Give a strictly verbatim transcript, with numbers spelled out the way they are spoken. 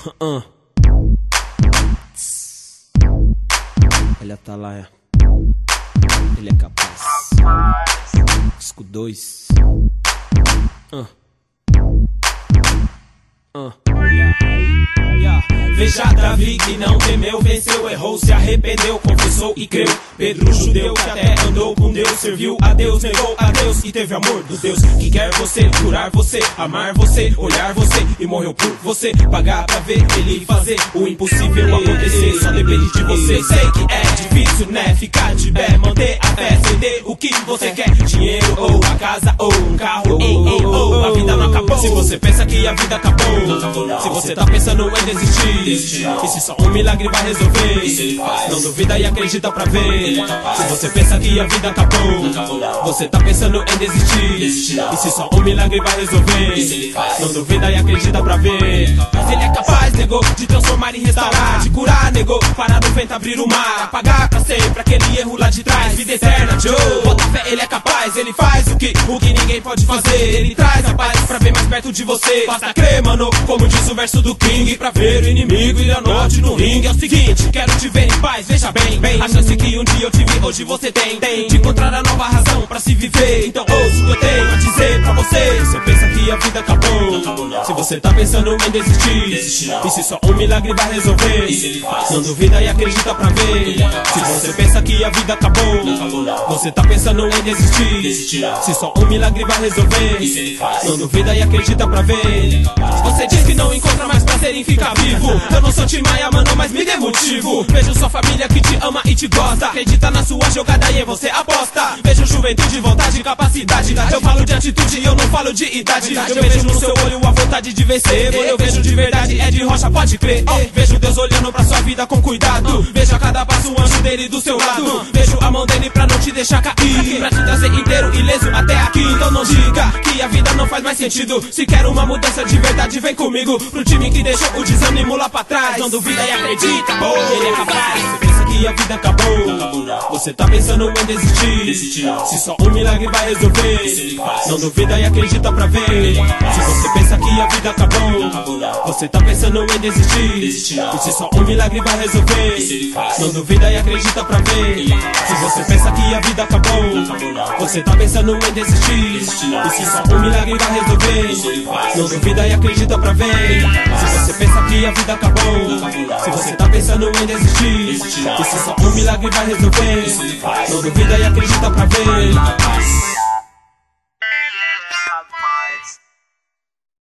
Uh. Ele tá lá, é. Ele é capaz. Disco dois. Uh. Uh. Yeah. Yeah. Veja Davi que não temeu, venceu, errou, se arrependeu, confessou e creu. Pedro judeu que até andou com Deus, serviu a Deus, negou a Deus e teve amor do Deus que quer você, curar você, amar você, olhar você e morreu por você, pagar pra ver ele fazer o impossível acontecer. Só depende de você. Sei que é difícil, né? Ficar de pé, manter a fé, ceder o que você quer, dinheiro ou a casa ou um carro, ei, ei, ou a vida não acabou. Se você pensa que a vida acabou, se você tá pensando em desistir, e se só um milagre vai resolver, não duvida e acredita pra ver. Se você pensa que a vida acabou, você tá pensando em desistir, e se só um milagre vai resolver, não duvida e acredita pra ver. Mas ele é capaz, negou, de transformar e restaurar, de curar, negou, parar no vento, abrir o mar, apagar pra sempre aquele erro lá de trás. Vida eterna, Joe, bota fé, ele é capaz, ele faz o que, o que ninguém pode fazer. Ele traz a paz pra ver mais perto de você. Basta crer, mano, como diz o verso do King, pra ver o inimigo e a norte no ringue. É o seguinte, quero te ver em paz, veja bem, bem. A chance que um dia eu tive, hoje você tem, tem de encontrar a nova razão pra se viver. Então ouça o que eu tenho a dizer pra você. Você pensa que a vida acabou, se você tá pensando em desistir, e se só um milagre vai resolver, não duvida e acredita pra ver. Se você pensa que a vida acabou, você tá pensando em desistir, se só um milagre vai resolver, não duvida e acredita pra ver. Você diz que não encontra mais prazer em ficar vivo. Eu não sou Tim Maia, mano, mas me dê motivo. Vejo sua família que te ama e te gosta, acredita na sua jogada e em você aposta. Vejo juventude, vontade e capacidade. Eu falo de atitude e eu não falo de idade. Eu vejo no seu olho a vontade de vencer, mano, eu vejo de verdade, é de rocha, pode crer. Oh, vejo Deus olhando pra sua vida com cuidado. Vejo a cada passo um anjo dele do seu lado. Vejo a mão dele pra não te deixar cair, pra te trazer inteiro, ileso até aqui. Então não diga que a vida não faz mais sentido. Se quer uma mudança de verdade, vem comigo pro time que deixou o desânimo lá pra trás. Não duvida e acredita, oh, ele é capaz. Você pensa que a vida acabou, você tá pensando em desistir, se só um milagre vai resolver, não duvida e acredita pra ver. Se você pensa que a vida acabou, você tá pensando em desistir, e se só um milagre vai resolver, não duvida e acredita pra ver. Se você pensa que a vida acabou, você tá pensando em desistir, e se só um milagre vai resolver, não duvida e acredita pra ver. Se você pensa que a vida acabou, se você tá pensando em desistir, e se só um milagre vai resolver, não duvida e acredita pra ver.